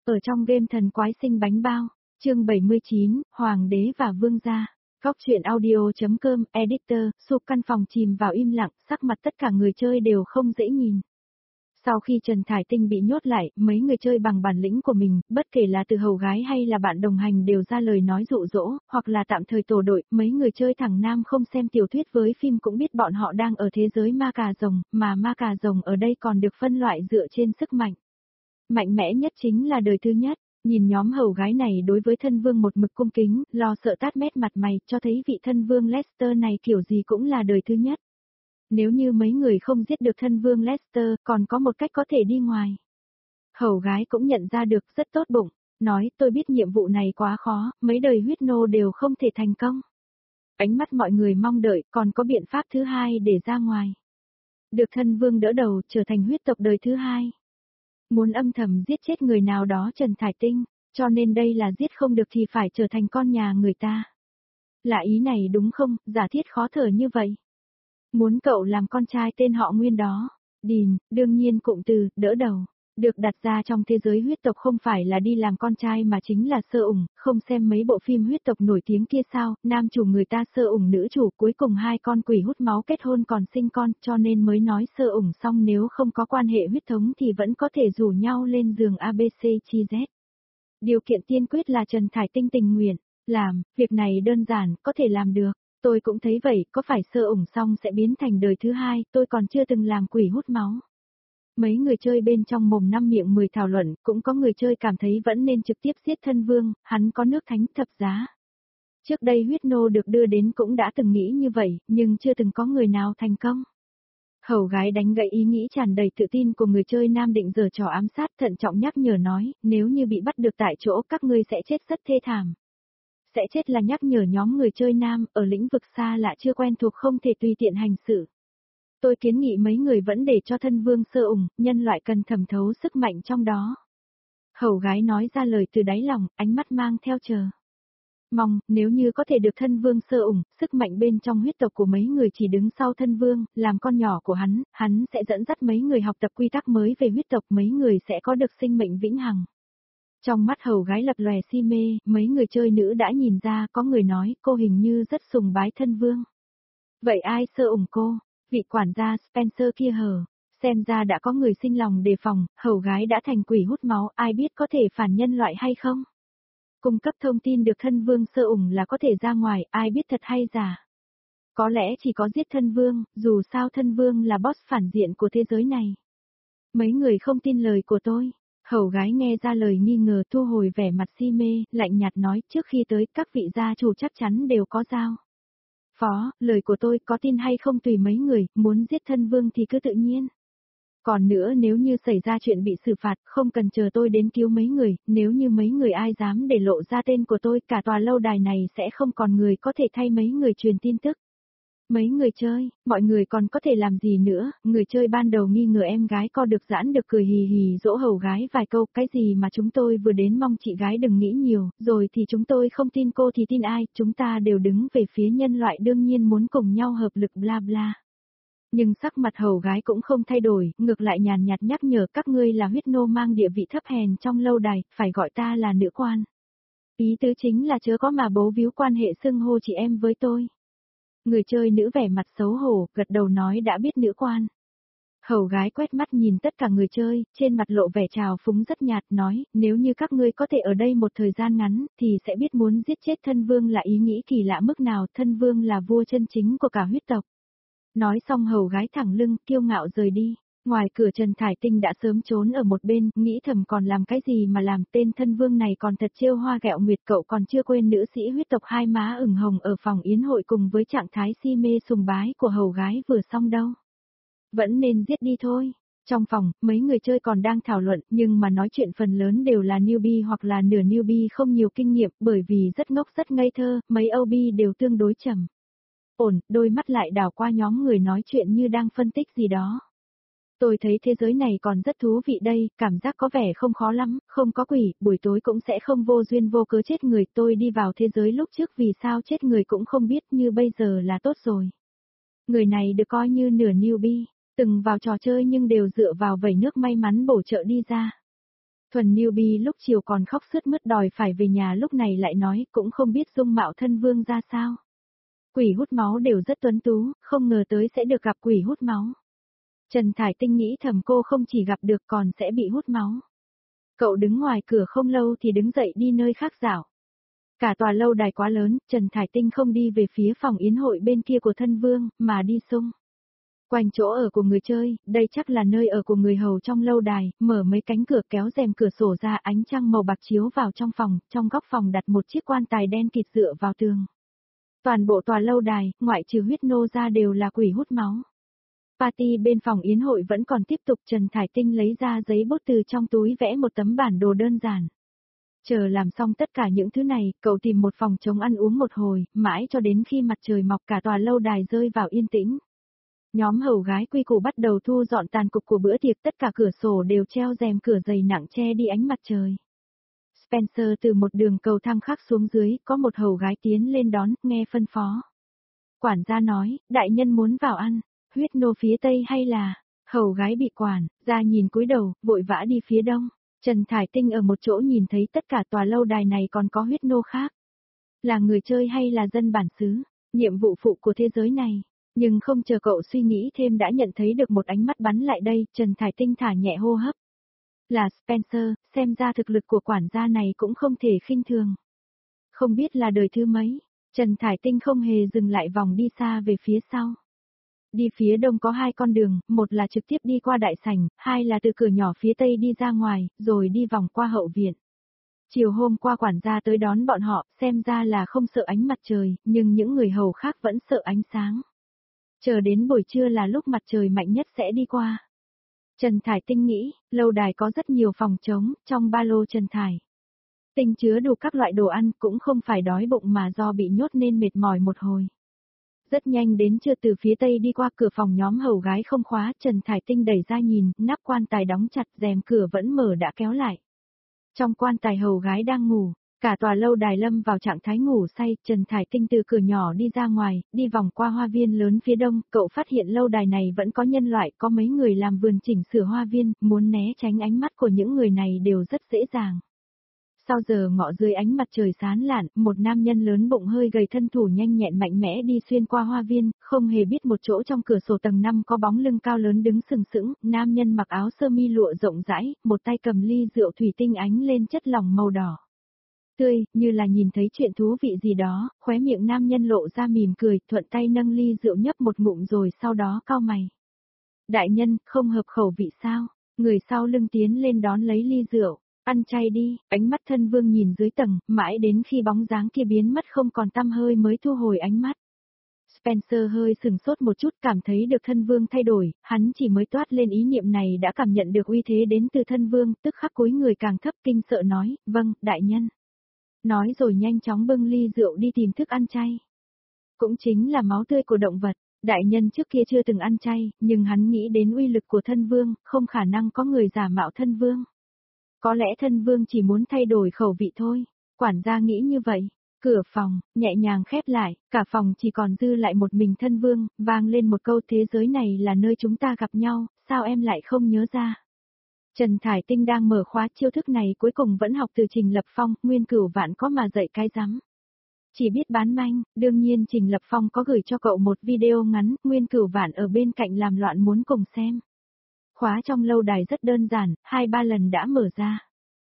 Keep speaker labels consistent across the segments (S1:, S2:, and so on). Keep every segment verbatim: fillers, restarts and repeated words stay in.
S1: Ở trong game thần quái sinh bánh bao, chương bảy mươi chín, Hoàng đế và Vương gia. Góc truyện audio.com, editor, sụp căn phòng chìm vào im lặng, sắc mặt tất cả người chơi đều không dễ nhìn. Sau khi Trần Thải Tinh bị nhốt lại, mấy người chơi bằng bản lĩnh của mình, bất kể là từ hầu gái hay là bạn đồng hành đều ra lời nói dụ dỗ, hoặc là tạm thời tổ đội, mấy người chơi thẳng nam không xem tiểu thuyết với phim cũng biết bọn họ đang ở thế giới ma cà rồng, mà ma cà rồng ở đây còn được phân loại dựa trên sức mạnh. Mạnh mẽ nhất chính là đời thứ nhất, nhìn nhóm hầu gái này đối với thân vương một mực cung kính, lo sợ tát mét mặt mày, cho thấy vị thân vương Lester này kiểu gì cũng là đời thứ nhất. Nếu như mấy người không giết được thân vương Lester, còn có một cách có thể đi ngoài. Hầu gái cũng nhận ra được, rất tốt bụng, nói tôi biết nhiệm vụ này quá khó, mấy đời huyết nô đều không thể thành công. Ánh mắt mọi người mong đợi, còn có biện pháp thứ hai để ra ngoài. Được thân vương đỡ đầu, trở thành huyết tộc đời thứ hai. Muốn âm thầm giết chết người nào đó Trần Thải Tinh, cho nên đây là giết không được thì phải trở thành con nhà người ta. Là ý này đúng không, giả thiết khó thở như vậy. Muốn cậu làm con trai tên họ Nguyên đó. Đìn, đương nhiên cụm từ, đỡ đầu, được đặt ra trong thế giới huyết tộc không phải là đi làm con trai mà chính là sơ ủng, không xem mấy bộ phim huyết tộc nổi tiếng kia sao, nam chủ người ta sơ ủng nữ chủ cuối cùng hai con quỷ hút máu kết hôn còn sinh con, cho nên mới nói sơ ủng xong nếu không có quan hệ huyết thống thì vẫn có thể rủ nhau lên giường a bê xê chi Z. Điều kiện tiên quyết là Trần Thải Tinh tình nguyện, làm, việc này đơn giản, có thể làm được. Tôi cũng thấy vậy, có phải sơ ủng xong sẽ biến thành đời thứ hai, tôi còn chưa từng làm quỷ hút máu. Mấy người chơi bên trong mồm năm miệng mười thảo luận, cũng có người chơi cảm thấy vẫn nên trực tiếp giết thân vương, hắn có nước thánh thập giá. Trước đây huyết nô được đưa đến cũng đã từng nghĩ như vậy, nhưng chưa từng có người nào thành công. Hầu gái đánh gãy ý nghĩ tràn đầy tự tin của người chơi nam định giở trò ám sát, thận trọng nhắc nhở nói, nếu như bị bắt được tại chỗ các ngươi sẽ chết rất thê thảm. Sẽ chết là nhắc nhở nhóm người chơi nam, ở lĩnh vực xa lạ chưa quen thuộc không thể tùy tiện hành xử. Tôi kiến nghị mấy người vẫn để cho thân vương sơ ủng, nhân loại cần thẩm thấu sức mạnh trong đó. Hầu gái nói ra lời từ đáy lòng, ánh mắt mang theo chờ mong, nếu như có thể được thân vương sơ ủng, sức mạnh bên trong huyết tộc của mấy người chỉ đứng sau thân vương, làm con nhỏ của hắn, hắn sẽ dẫn dắt mấy người học tập quy tắc mới về huyết tộc, mấy người sẽ có được sinh mệnh vĩnh hằng. Trong mắt hầu gái lập lòe si mê, mấy người chơi nữ đã nhìn ra, có người nói cô hình như rất sùng bái thân vương. Vậy ai sơ ủng cô? Vị quản gia Spencer kia hờ, xem ra đã có người sinh lòng đề phòng, hầu gái đã thành quỷ hút máu, ai biết có thể phản nhân loại hay không? Cung cấp thông tin được thân vương sơ ủng là có thể ra ngoài, ai biết thật hay giả? Có lẽ chỉ có giết thân vương, dù sao thân vương là boss phản diện của thế giới này. Mấy người không tin lời của tôi. Hầu gái nghe ra lời nghi ngờ thu hồi vẻ mặt si mê, lạnh nhạt nói trước khi tới các vị gia chủ chắc chắn đều có giao. Phó, lời của tôi có tin hay không tùy mấy người, muốn giết thân vương thì cứ tự nhiên. Còn nữa nếu như xảy ra chuyện bị xử phạt, không cần chờ tôi đến cứu mấy người, nếu như mấy người ai dám để lộ ra tên của tôi, cả tòa lâu đài này sẽ không còn người có thể thay mấy người truyền tin tức. Mấy người chơi, mọi người còn có thể làm gì nữa, người chơi ban đầu nghi ngờ em gái co được giãn được cười hì hì dỗ hầu gái vài câu, cái gì mà chúng tôi vừa đến mong chị gái đừng nghĩ nhiều, rồi thì chúng tôi không tin cô thì tin ai, chúng ta đều đứng về phía nhân loại đương nhiên muốn cùng nhau hợp lực bla bla. Nhưng sắc mặt hầu gái cũng không thay đổi, ngược lại nhàn nhạt nhắc nhở các ngươi là huyết nô mang địa vị thấp hèn trong lâu đài, phải gọi ta là nữ quan. Ý tứ chính là chớ có mà bố víu quan hệ xưng hô chị em với tôi. Người chơi nữ vẻ mặt xấu hổ, gật đầu nói đã biết nữ quan. Hầu gái quét mắt nhìn tất cả người chơi, trên mặt lộ vẻ trào phúng rất nhạt nói, nếu như các ngươi có thể ở đây một thời gian ngắn, thì sẽ biết muốn giết chết thân vương là ý nghĩ kỳ lạ mức nào, thân vương là vua chân chính của cả huyết tộc. Nói xong hầu gái thẳng lưng, kiêu ngạo rời đi. Ngoài cửa Trần Thải Tinh đã sớm trốn ở một bên, nghĩ thầm còn làm cái gì mà làm, tên thân vương này còn thật trêu hoa ghẹo nguyệt, cậu còn chưa quên nữ sĩ huyết tộc hai má ửng hồng ở phòng yến hội cùng với trạng thái si mê sùng bái của hầu gái vừa xong đâu. Vẫn nên giết đi thôi. Trong phòng, mấy người chơi còn đang thảo luận, nhưng mà nói chuyện phần lớn đều là newbie hoặc là nửa newbie không nhiều kinh nghiệm, bởi vì rất ngốc rất ngây thơ, mấy ô bê đều tương đối trầm ổn, đôi mắt lại đảo qua nhóm người nói chuyện như đang phân tích gì đó. Tôi thấy thế giới này còn rất thú vị đây, cảm giác có vẻ không khó lắm, không có quỷ, buổi tối cũng sẽ không vô duyên vô cớ chết người, tôi đi vào thế giới lúc trước vì sao chết người cũng không biết, như bây giờ là tốt rồi. Người này được coi như nửa newbie, từng vào trò chơi nhưng đều dựa vào vẩy nước may mắn bổ trợ đi ra. Thuần newbie lúc chiều còn khóc sướt mướt đòi phải về nhà, lúc này lại nói cũng không biết dung mạo thân vương ra sao. Quỷ hút máu đều rất tuấn tú, không ngờ tới sẽ được gặp quỷ hút máu. Trần Thải Tinh nghĩ thầm cô không chỉ gặp được còn sẽ bị hút máu. Cậu đứng ngoài cửa không lâu thì đứng dậy đi nơi khác dạo. Cả tòa lâu đài quá lớn, Trần Thải Tinh không đi về phía phòng yến hội bên kia của thân vương, mà đi xung quanh chỗ ở của người chơi, đây chắc là nơi ở của người hầu trong lâu đài, mở mấy cánh cửa kéo rèm cửa sổ ra, ánh trăng màu bạc chiếu vào trong phòng, trong góc phòng đặt một chiếc quan tài đen kịt dựa vào tường. Toàn bộ tòa lâu đài, ngoại trừ huyết nô ra đều là quỷ hút máu. Party bên phòng yến hội vẫn còn tiếp tục, Trần Thải Tinh lấy ra giấy bút từ trong túi vẽ một tấm bản đồ đơn giản. Chờ làm xong tất cả những thứ này, cậu tìm một phòng trống ăn uống một hồi, mãi cho đến khi mặt trời mọc cả tòa lâu đài rơi vào yên tĩnh. Nhóm hầu gái quy củ bắt đầu thu dọn tàn cục của bữa tiệc, tất cả cửa sổ đều treo rèm cửa dày nặng che đi ánh mặt trời. Spencer từ một đường cầu thang khác xuống dưới, có một hầu gái tiến lên đón, nghe phân phó. Quản gia nói, đại nhân muốn vào ăn, huyết nô phía tây hay là, hầu gái bị quản, ra nhìn cúi đầu, vội vã đi phía đông. Trần Thải Tinh ở một chỗ nhìn thấy tất cả tòa lâu đài này còn có huyết nô khác. Là người chơi hay là dân bản xứ, nhiệm vụ phụ của thế giới này. Nhưng không chờ cậu suy nghĩ thêm đã nhận thấy được một ánh mắt bắn lại đây, Trần Thải Tinh thả nhẹ hô hấp. Là Spencer, xem ra thực lực của quản gia này cũng không thể khinh thường. Không biết là đời thứ mấy, Trần Thải Tinh không hề dừng lại vòng đi xa về phía sau. Đi phía đông có hai con đường, một là trực tiếp đi qua đại sảnh, hai là từ cửa nhỏ phía tây đi ra ngoài, rồi đi vòng qua hậu viện. Chiều hôm qua quản gia tới đón bọn họ, xem ra là không sợ ánh mặt trời, nhưng những người hầu khác vẫn sợ ánh sáng. Chờ đến buổi trưa là lúc mặt trời mạnh nhất sẽ đi qua. Trần Thải Tinh nghĩ, lâu đài có rất nhiều phòng trống, trong ba lô Trần Thải Tinh chứa đủ các loại đồ ăn, cũng không phải đói bụng mà do bị nhốt nên mệt mỏi một hồi. Rất nhanh đến trưa, từ phía tây đi qua cửa phòng nhóm hầu gái không khóa, Trần Thải Tinh đẩy ra nhìn, nắp quan tài đóng chặt, rèm cửa vẫn mở đã kéo lại. Trong quan tài hầu gái đang ngủ, cả tòa lâu đài lâm vào trạng thái ngủ say, Trần Thải Tinh từ cửa nhỏ đi ra ngoài, đi vòng qua hoa viên lớn phía đông, cậu phát hiện lâu đài này vẫn có nhân loại, có mấy người làm vườn chỉnh sửa hoa viên, muốn né tránh ánh mắt của những người này đều rất dễ dàng. Sau giờ ngọ dưới ánh mặt trời sáng lạn, một nam nhân lớn bụng hơi gầy thân thủ nhanh nhẹn mạnh mẽ đi xuyên qua hoa viên, không hề biết một chỗ trong cửa sổ tầng năm có bóng lưng cao lớn đứng sừng sững, nam nhân mặc áo sơ mi lụa rộng rãi, một tay cầm ly rượu thủy tinh ánh lên chất lỏng màu đỏ tươi, như là nhìn thấy chuyện thú vị gì đó, khóe miệng nam nhân lộ ra mỉm cười, thuận tay nâng ly rượu nhấp một ngụm rồi sau đó cau mày. Đại nhân, không hợp khẩu vị sao? Người sau lưng tiến lên đón lấy ly rượu. Ăn chay đi, ánh mắt thân vương nhìn dưới tầng, mãi đến khi bóng dáng kia biến mất không còn tăm hơi mới thu hồi ánh mắt. Spencer hơi sừng sốt một chút, cảm thấy được thân vương thay đổi, hắn chỉ mới toát lên ý niệm này đã cảm nhận được uy thế đến từ thân vương, tức khắc cúi người càng thấp kinh sợ nói, vâng, đại nhân. Nói rồi nhanh chóng bưng ly rượu đi tìm thức ăn chay. Cũng chính là máu tươi của động vật, đại nhân trước kia chưa từng ăn chay, nhưng hắn nghĩ đến uy lực của thân vương, không khả năng có người giả mạo thân vương. Có lẽ thân vương chỉ muốn thay đổi khẩu vị thôi, quản gia nghĩ như vậy. Cửa phòng, nhẹ nhàng khép lại, cả phòng chỉ còn dư lại một mình thân vương, vang lên một câu thế giới này là nơi chúng ta gặp nhau, sao em lại không nhớ ra. Trần Thải Tinh đang mở khóa chiêu thức này cuối cùng vẫn học từ Trình Lập Phong, Nguyên Cửu Vạn có mà dạy cái rắm. Chỉ biết bán manh, đương nhiên Trình Lập Phong có gửi cho cậu một video ngắn, Nguyên Cửu Vạn ở bên cạnh làm loạn muốn cùng xem. Khóa trong lâu đài rất đơn giản, hai ba lần đã mở ra.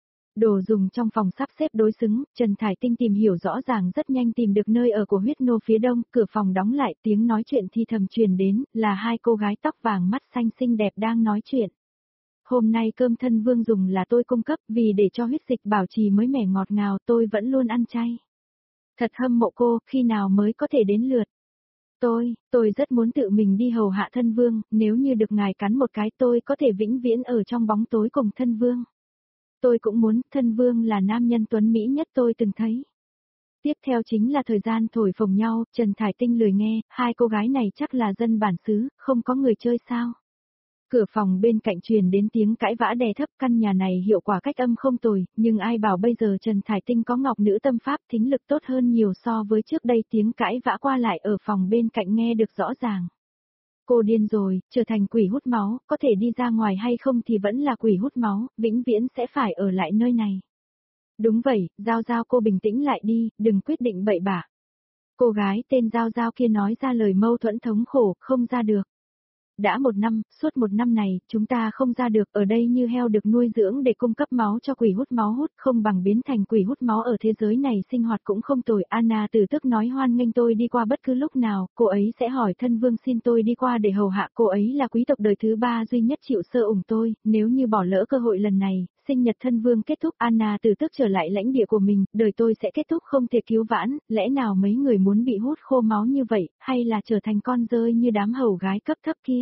S1: Đồ dùng trong phòng sắp xếp đối xứng, Trần Thải Tinh tìm hiểu rõ ràng rất nhanh tìm được nơi ở của huyết nô phía đông, cửa phòng đóng lại, tiếng nói chuyện thi thầm truyền đến, là hai cô gái tóc vàng mắt xanh xinh đẹp đang nói chuyện. Hôm nay cơm thân vương dùng là tôi cung cấp, vì để cho huyết dịch bảo trì mới mẻ ngọt ngào tôi vẫn luôn ăn chay. Thật hâm mộ cô, khi nào mới có thể đến lượt. Tôi, tôi rất muốn tự mình đi hầu hạ thân vương, nếu như được ngài cắn một cái tôi có thể vĩnh viễn ở trong bóng tối cùng thân vương. Tôi cũng muốn, thân vương là nam nhân tuấn mỹ nhất tôi từng thấy. Tiếp theo chính là thời gian thổi phồng nhau, Trần Thải Tinh lười nghe, hai cô gái này chắc là dân bản xứ, không có người chơi sao. Cửa phòng bên cạnh truyền đến tiếng cãi vã đè thấp, căn nhà này hiệu quả cách âm không tồi, nhưng ai bảo bây giờ Trần Thải Tinh có ngọc nữ tâm pháp thính lực tốt hơn nhiều so với trước đây, tiếng cãi vã qua lại ở phòng bên cạnh nghe được rõ ràng. Cô điên rồi, trở thành quỷ hút máu, có thể đi ra ngoài hay không thì vẫn là quỷ hút máu, vĩnh viễn sẽ phải ở lại nơi này. Đúng vậy, Giao Giao cô bình tĩnh lại đi, đừng quyết định bậy bạ. Cô gái tên Giao Giao kia nói ra lời mâu thuẫn thống khổ, không ra được. Đã một năm, suốt một năm này, chúng ta không ra được, ở đây như heo được nuôi dưỡng để cung cấp máu cho quỷ hút máu hút, không bằng biến thành quỷ hút máu ở thế giới này sinh hoạt cũng không tồi. Anna từ tức nói hoan nghênh tôi đi qua bất cứ lúc nào, cô ấy sẽ hỏi thân vương xin tôi đi qua để hầu hạ, cô ấy là quý tộc đời thứ ba duy nhất chịu sơ ủng tôi, nếu như bỏ lỡ cơ hội lần này, sinh nhật thân vương kết thúc, Anna từ tức trở lại lãnh địa của mình, đời tôi sẽ kết thúc không thể cứu vãn, lẽ nào mấy người muốn bị hút khô máu như vậy, hay là trở thành con rơi như đám hầu gái cấp thấp kia?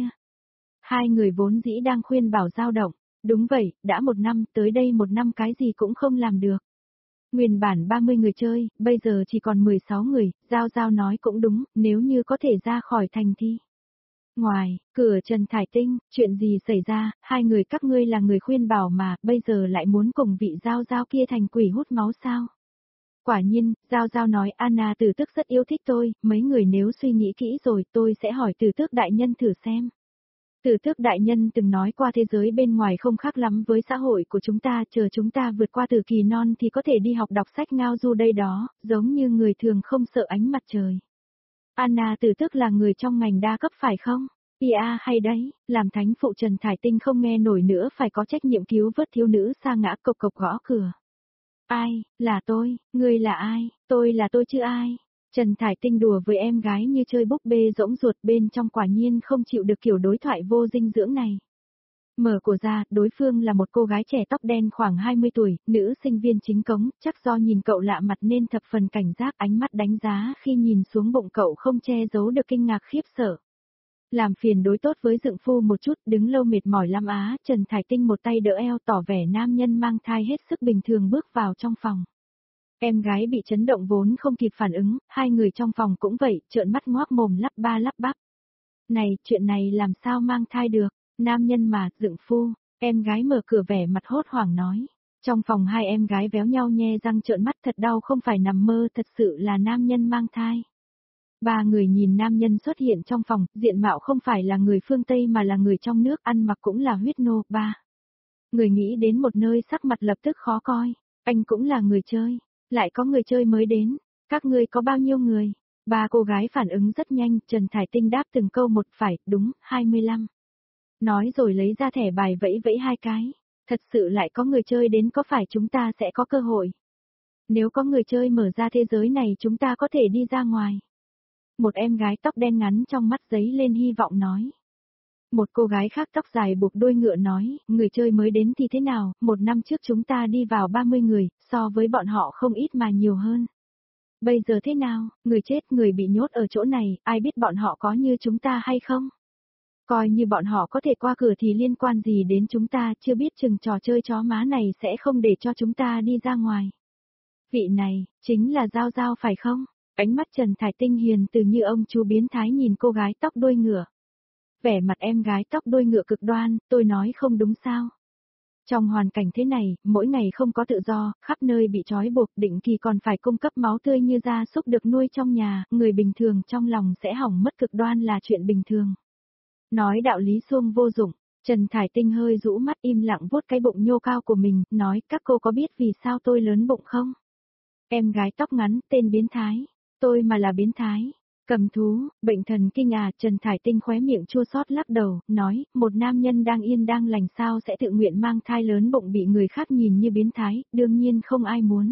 S1: Hai người vốn dĩ đang khuyên bảo dao động, đúng vậy, đã một năm, tới đây một năm cái gì cũng không làm được. Nguyên bản ba mươi người chơi, bây giờ chỉ còn mười sáu người, Giao Giao nói cũng đúng, nếu như có thể ra khỏi thành thì. Ngoài, cửa Trần Thải Tinh, chuyện gì xảy ra, hai người các ngươi là người khuyên bảo mà, bây giờ lại muốn cùng vị Giao Giao kia thành quỷ hút máu sao? Quả nhiên, Giao Giao nói Anna Tử Tước rất yêu thích tôi, mấy người nếu suy nghĩ kỹ rồi tôi sẽ hỏi Tử Tước đại nhân thử xem. Tử Tước đại nhân từng nói qua thế giới bên ngoài không khác lắm với xã hội của chúng ta, chờ chúng ta vượt qua tử kỳ non thì có thể đi học đọc sách ngao du đây đó, giống như người thường không sợ ánh mặt trời. Anna Tử Tước là người trong ngành đa cấp phải không? pê a hay đấy, làm thánh phụ Trần Thải Tinh không nghe nổi nữa phải có trách nhiệm cứu vớt thiếu nữ sa ngã, cộc cộc gõ cửa. Ai, là tôi, ngươi là ai, tôi là tôi chứ ai. Trần Thải Tinh đùa với em gái như chơi búp bê rỗng ruột, bên trong quả nhiên không chịu được kiểu đối thoại vô dinh dưỡng này. Mở cổ ra, đối phương là một cô gái trẻ tóc đen khoảng hai mươi tuổi, nữ sinh viên chính cống, chắc do nhìn cậu lạ mặt nên thập phần cảnh giác, ánh mắt đánh giá khi nhìn xuống bụng cậu không che giấu được kinh ngạc khiếp sợ. Làm phiền đối tốt với dượng phu một chút, đứng lâu mệt mỏi lắm á, Trần Thải Tinh một tay đỡ eo tỏ vẻ nam nhân mang thai hết sức bình thường bước vào trong phòng. Em gái bị chấn động vốn không kịp phản ứng, hai người trong phòng cũng vậy, trợn mắt ngoác mồm lắp ba lắp bắp. Này, chuyện này làm sao mang thai được, nam nhân mà, dượng phu, em gái mở cửa vẻ mặt hốt hoảng nói. Trong phòng hai em gái véo nhau nhe răng trợn mắt thật đau không phải nằm mơ, thật sự là nam nhân mang thai. Ba người nhìn nam nhân xuất hiện trong phòng, diện mạo không phải là người phương Tây mà là người trong nước, ăn mặc cũng là huyết nô, ba. Người nghĩ đến một nơi sắc mặt lập tức khó coi, anh cũng là người chơi, lại có người chơi mới đến, các ngươi có bao nhiêu người? Ba cô gái phản ứng rất nhanh, Trần Thải Tinh đáp từng câu một phải, đúng, hai mươi lăm. Nói rồi lấy ra thẻ bài vẫy vẫy hai cái, thật sự lại có người chơi đến, có phải chúng ta sẽ có cơ hội? Nếu có người chơi mở ra thế giới này chúng ta có thể đi ra ngoài. Một em gái tóc đen ngắn trong mắt giấy lên hy vọng nói. Một cô gái khác tóc dài buộc đuôi ngựa nói, người chơi mới đến thì thế nào, một năm trước chúng ta đi vào ba mươi người, so với bọn họ không ít mà nhiều hơn. Bây giờ thế nào, người chết người bị nhốt ở chỗ này, ai biết bọn họ có như chúng ta hay không? Coi như bọn họ có thể qua cửa thì liên quan gì đến chúng ta, chưa biết chừng trò chơi chó má này sẽ không để cho chúng ta đi ra ngoài. Vị này, chính là Giao Giao phải không? Ánh mắt Trần Thải Tinh hiền từ như ông chú biến thái nhìn cô gái tóc đuôi ngựa. Vẻ mặt em gái tóc đuôi ngựa cực đoan, tôi nói không đúng sao? Trong hoàn cảnh thế này, mỗi ngày không có tự do, khắp nơi bị trói buộc, định kỳ còn phải cung cấp máu tươi như gia súc được nuôi trong nhà, người bình thường trong lòng sẽ hỏng mất, cực đoan là chuyện bình thường. Nói đạo lý suông vô dụng, Trần Thải Tinh hơi rũ mắt im lặng vuốt cái bụng nhô cao của mình, nói các cô có biết vì sao tôi lớn bụng không? Em gái tóc ngắn, tên biến thái. Tôi mà là biến thái. Cầm thú, bệnh thần kinh à, Trần Thải Tinh khóe miệng chua xót lắc đầu, nói, một nam nhân đang yên đang lành sao sẽ tự nguyện mang thai lớn bụng bị người khác nhìn như biến thái, đương nhiên không ai muốn.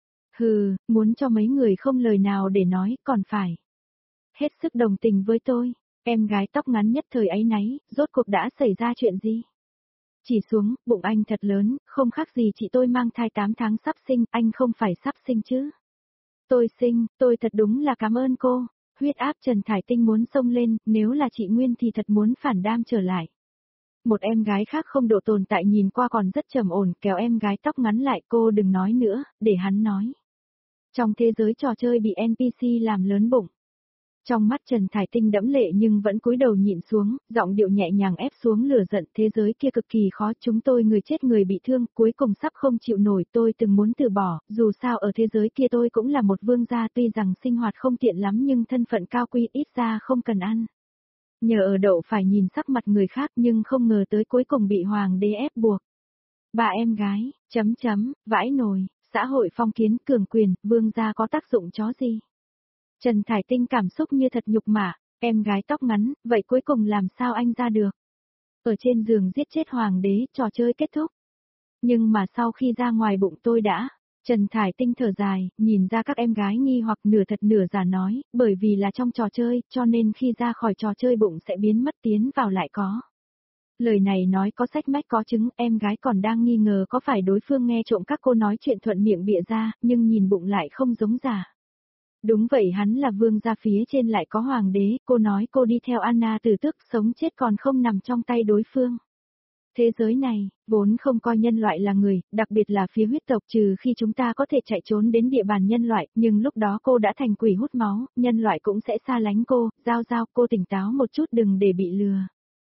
S1: Hừ, muốn cho mấy người không lời nào để nói, còn phải hết sức đồng tình với tôi. Em gái tóc ngắn nhất thời áy náy, rốt cuộc đã xảy ra chuyện gì? Chỉ xuống, bụng anh thật lớn, không khác gì chị tôi mang thai tám tháng sắp sinh, anh không phải sắp sinh chứ? Tôi sinh, tôi thật đúng là cảm ơn cô. Huyết áp Trần Thải Tinh muốn xông lên, nếu là chị Nguyên thì thật muốn phản đam trở lại. Một em gái khác không độ tồn tại nhìn qua còn rất trầm ổn, kéo em gái tóc ngắn lại, cô đừng nói nữa, để hắn nói. Trong thế giới trò chơi bị en pê xê làm lớn bụng. Trong mắt Trần Thải Tinh đẫm lệ nhưng vẫn cúi đầu nhịn xuống, giọng điệu nhẹ nhàng ép xuống lửa giận, thế giới kia cực kỳ khó, chúng tôi người chết người bị thương, cuối cùng sắp không chịu nổi, tôi từng muốn từ bỏ, dù sao ở thế giới kia tôi cũng là một vương gia, tuy rằng sinh hoạt không tiện lắm nhưng thân phận cao quý, ít ra không cần ăn. Nhờ ở đậu phải nhìn sắc mặt người khác nhưng không ngờ tới cuối cùng bị hoàng đế ép buộc. Bà em gái, chấm chấm, vãi nồi, xã hội phong kiến cường quyền, vương gia có tác dụng chó gì? Trần Thải Tinh cảm xúc như thật nhục mạ, em gái tóc ngắn, vậy cuối cùng làm sao anh ra được? Ở trên giường giết chết hoàng đế, trò chơi kết thúc. Nhưng mà sau khi ra ngoài bụng tôi đã, Trần Thải Tinh thở dài, nhìn ra các em gái nghi hoặc nửa thật nửa giả nói, bởi vì là trong trò chơi, cho nên khi ra khỏi trò chơi bụng sẽ biến mất tiến vào lại có. Lời này nói có sách mách có chứng, em gái còn đang nghi ngờ có phải đối phương nghe trộm các cô nói chuyện thuận miệng bịa ra, nhưng nhìn bụng lại không giống giả. Đúng vậy, hắn là vương gia, phía trên lại có hoàng đế, cô nói cô đi theo Anna Tử Tước, sống chết còn không nằm trong tay đối phương. Thế giới này, vốn không coi nhân loại là người, đặc biệt là phía huyết tộc, trừ khi chúng ta có thể chạy trốn đến địa bàn nhân loại, nhưng lúc đó cô đã thành quỷ hút máu, nhân loại cũng sẽ xa lánh cô, giao giao cô tỉnh táo một chút đừng để bị lừa.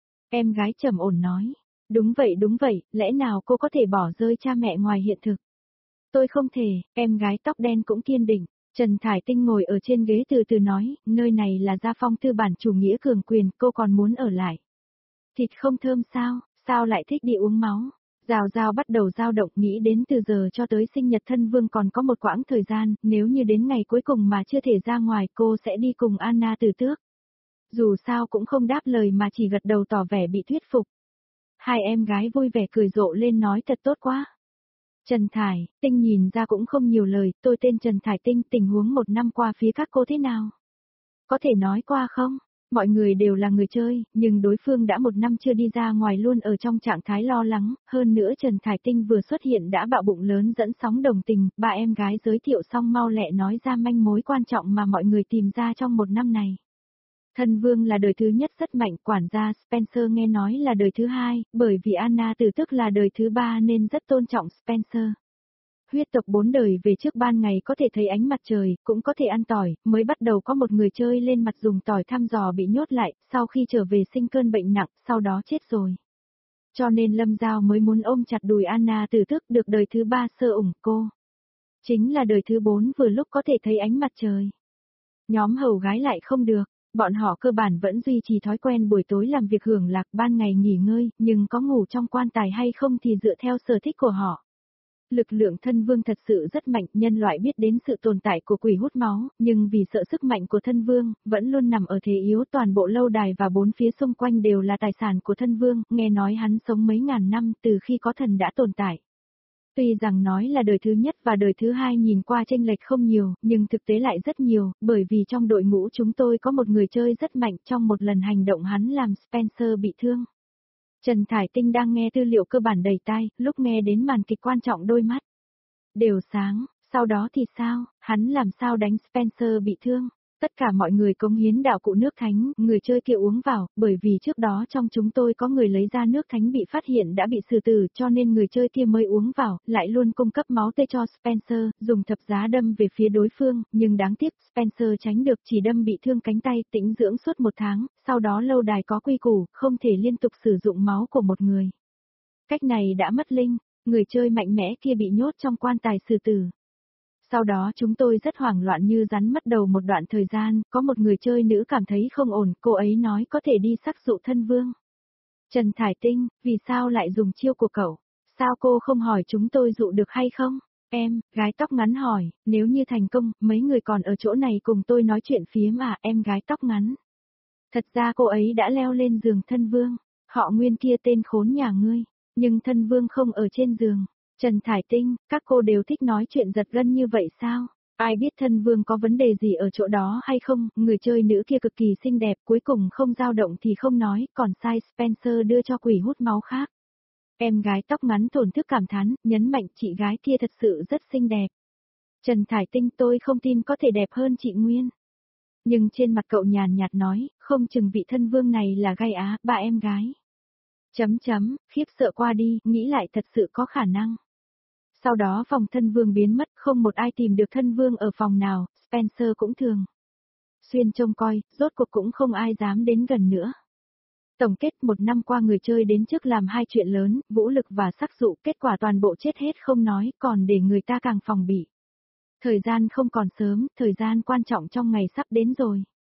S1: Em gái trầm ổn nói, đúng vậy đúng vậy, lẽ nào cô có thể bỏ rơi cha mẹ ngoài hiện thực? Tôi không thể, em gái tóc đen cũng kiên định. Trần Thải Tinh ngồi ở trên ghế từ từ nói, nơi này là gia phong tư bản chủ nghĩa cường quyền, cô còn muốn ở lại. Thịt không thơm sao, sao lại thích đi uống máu? Rào rào bắt đầu dao động, nghĩ đến từ giờ cho tới sinh nhật thân vương còn có một quãng thời gian, nếu như đến ngày cuối cùng mà chưa thể ra ngoài cô sẽ đi cùng Anna Tử Tước. Dù sao cũng không đáp lời mà chỉ gật đầu tỏ vẻ bị thuyết phục. Hai em gái vui vẻ cười rộ lên nói thật tốt quá. Trần Thải, Tinh nhìn ra cũng không nhiều lời, tôi tên Trần Thải Tinh, tình huống một năm qua phía các cô thế nào? Có thể nói qua không? Mọi người đều là người chơi, nhưng đối phương đã một năm chưa đi ra ngoài luôn ở trong trạng thái lo lắng, hơn nữa Trần Thải Tinh vừa xuất hiện đã bạo bụng lớn dẫn sóng đồng tình, ba em gái giới thiệu xong mau lẹ nói ra manh mối quan trọng mà mọi người tìm ra trong một năm này. Thân vương là đời thứ nhất rất mạnh, quản gia Spencer nghe nói là đời thứ hai, bởi vì Anna Tử Tước là đời thứ ba nên rất tôn trọng Spencer. Huyết tộc bốn đời về trước ban ngày có thể thấy ánh mặt trời, cũng có thể ăn tỏi, mới bắt đầu có một người chơi lên mặt dùng tỏi thăm dò bị nhốt lại, sau khi trở về sinh cơn bệnh nặng, sau đó chết rồi. Cho nên Lâm Giao mới muốn ôm chặt đùi Anna Tử Tước được đời thứ ba sơ ủng cô. Chính là đời thứ bốn vừa lúc có thể thấy ánh mặt trời. Nhóm hầu gái lại không được. Bọn họ cơ bản vẫn duy trì thói quen buổi tối làm việc hưởng lạc, ban ngày nghỉ ngơi, nhưng có ngủ trong quan tài hay không thì dựa theo sở thích của họ. Lực lượng thân vương thật sự rất mạnh, nhân loại biết đến sự tồn tại của quỷ hút máu, nhưng vì sợ sức mạnh của thân vương, vẫn luôn nằm ở thế yếu, toàn bộ lâu đài và bốn phía xung quanh đều là tài sản của thân vương, nghe nói hắn sống mấy ngàn năm từ khi có thần đã tồn tại. Tuy rằng nói là đời thứ nhất và đời thứ hai nhìn qua chênh lệch không nhiều, nhưng thực tế lại rất nhiều, bởi vì trong đội ngũ chúng tôi có một người chơi rất mạnh, trong một lần hành động hắn làm Spencer bị thương. Trần Thải Tinh đang nghe tư liệu cơ bản đầy tai, lúc nghe đến màn kịch quan trọng đôi mắt đều sáng, sau đó thì sao, hắn làm sao đánh Spencer bị thương? Tất cả mọi người cống hiến đạo cụ nước thánh, người chơi kia uống vào, bởi vì trước đó trong chúng tôi có người lấy ra nước thánh bị phát hiện đã bị xử tử cho nên người chơi kia mới uống vào, lại luôn cung cấp máu tê cho Spencer, dùng thập giá đâm về phía đối phương, nhưng đáng tiếc Spencer tránh được chỉ đâm bị thương cánh tay, tĩnh dưỡng suốt một tháng, sau đó lâu đài có quy củ, không thể liên tục sử dụng máu của một người. Cách này đã mất linh, người chơi mạnh mẽ kia bị nhốt trong quan tài xử tử. Sau đó chúng tôi rất hoảng loạn như rắn mất đầu một đoạn thời gian, có một người chơi nữ cảm thấy không ổn, cô ấy nói có thể đi sắc dụ thân vương. Trần Thải Tinh, vì sao lại dùng chiêu của cậu? Sao cô không hỏi chúng tôi dụ được hay không? Em, gái tóc ngắn hỏi, nếu như thành công, mấy người còn ở chỗ này cùng tôi nói chuyện phiếm à, em gái tóc ngắn. Thật ra cô ấy đã leo lên giường thân vương, họ Nguyên kia tên khốn nhà ngươi, nhưng thân vương không ở trên giường. Trần Thải Tinh, các cô đều thích nói chuyện giật gân như vậy sao? Ai biết thân vương có vấn đề gì ở chỗ đó hay không? Người chơi nữ kia cực kỳ xinh đẹp, cuối cùng không dao động thì không nói, còn sai Spencer đưa cho quỷ hút máu khác. Em gái tóc ngắn thổn thức cảm thán, nhấn mạnh chị gái kia thật sự rất xinh đẹp. Trần Thải Tinh, tôi không tin có thể đẹp hơn chị Nguyên. Nhưng trên mặt cậu nhàn nhạt nói, không chừng vị thân vương này là gai á, ba em gái. Chấm chấm, khiếp sợ qua đi, nghĩ lại thật sự có khả năng. Sau đó phòng thân vương biến mất, không một ai tìm được thân vương ở phòng nào, Spencer cũng thường xuyên trông coi, rốt cuộc cũng không ai dám đến gần nữa. Tổng kết một năm qua người chơi đến trước làm hai chuyện lớn, vũ lực và sắc dụ, kết quả toàn bộ chết hết không nói, còn để người ta càng phòng bị. Thời gian không còn sớm, thời gian quan trọng trong ngày sắp đến rồi.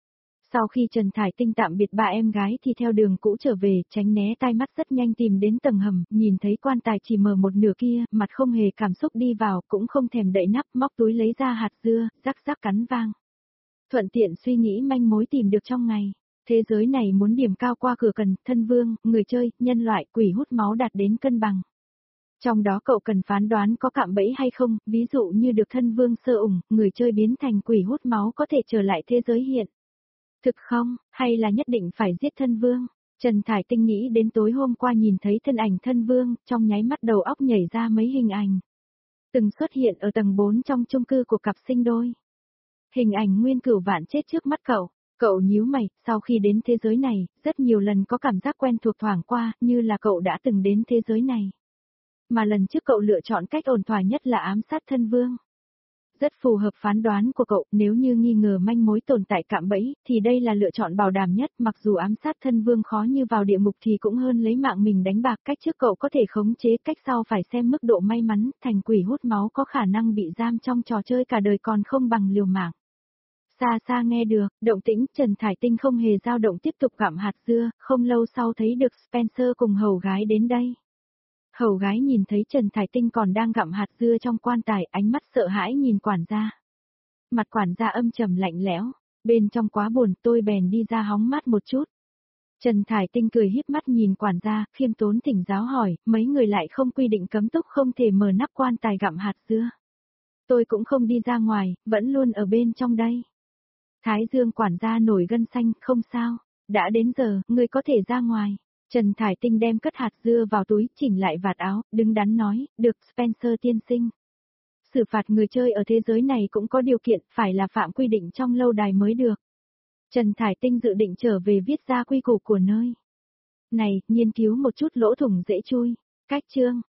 S1: Sau khi Trần Thải Tinh tạm biệt ba em gái thì theo đường cũ trở về, tránh né tai mắt rất nhanh tìm đến tầng hầm, nhìn thấy quan tài chỉ mở một nửa kia, mặt không hề cảm xúc đi vào, cũng không thèm đậy nắp, móc túi lấy ra hạt dưa, rắc rắc cắn vang. Thuận tiện suy nghĩ manh mối tìm được trong ngày. Thế giới này muốn điểm cao qua cửa cần, thân vương, người chơi, nhân loại, quỷ hút máu đạt đến cân bằng. Trong đó cậu cần phán đoán có cạm bẫy hay không, ví dụ như được thân vương sơ ủng, người chơi biến thành quỷ hút máu có thể trở lại thế giới hiện. Thực không, hay là nhất định phải giết thân vương? Trần Thải Tinh nghĩ đến tối hôm qua nhìn thấy thân ảnh thân vương, trong nháy mắt đầu óc nhảy ra mấy hình ảnh. Từng xuất hiện ở tầng bốn trong chung cư của cặp sinh đôi. Hình ảnh Nguyên Cửu Vạn chết trước mắt cậu. Cậu nhíu mày, sau khi đến thế giới này, rất nhiều lần có cảm giác quen thuộc thoảng qua, như là cậu đã từng đến thế giới này. Mà lần trước cậu lựa chọn cách ổn thỏa nhất là ám sát thân vương. Rất phù hợp phán đoán của cậu, nếu như nghi ngờ manh mối tồn tại cạm bẫy, thì đây là lựa chọn bảo đảm nhất, mặc dù ám sát thân vương khó như vào địa ngục thì cũng hơn lấy mạng mình đánh bạc, cách trước cậu có thể khống chế, cách sau phải xem mức độ may mắn, thành quỷ hút máu có khả năng bị giam trong trò chơi cả đời còn không bằng liều mạng. Xa xa nghe được, động tĩnh Trần Thải Tinh không hề dao động tiếp tục gặm hạt dưa, không lâu sau thấy được Spencer cùng hầu gái đến đây. Hầu gái nhìn thấy Trần Thải Tinh còn đang gặm hạt dưa trong quan tài, ánh mắt sợ hãi nhìn quản gia. Mặt quản gia âm trầm lạnh lẽo, bên trong quá buồn tôi bèn đi ra hóng mát một chút. Trần Thải Tinh cười híp mắt nhìn quản gia, khiêm tốn thỉnh giáo hỏi, mấy người lại không quy định cấm túc không thể mở nắp quan tài gặm hạt dưa. Tôi cũng không đi ra ngoài, vẫn luôn ở bên trong đây. Thái Dương quản gia nổi gân xanh, không sao, đã đến giờ, ngươi có thể ra ngoài. Trần Thải Tinh đem cất hạt dưa vào túi, chỉnh lại vạt áo, đứng đắn nói, được Spencer tiên sinh. Xử phạt người chơi ở thế giới này cũng có điều kiện, phải là phạm quy định trong lâu đài mới được. Trần Thải Tinh dự định trở về viết ra quy củ của nơi này, nghiên cứu một chút lỗ thủng dễ chui. Cách chương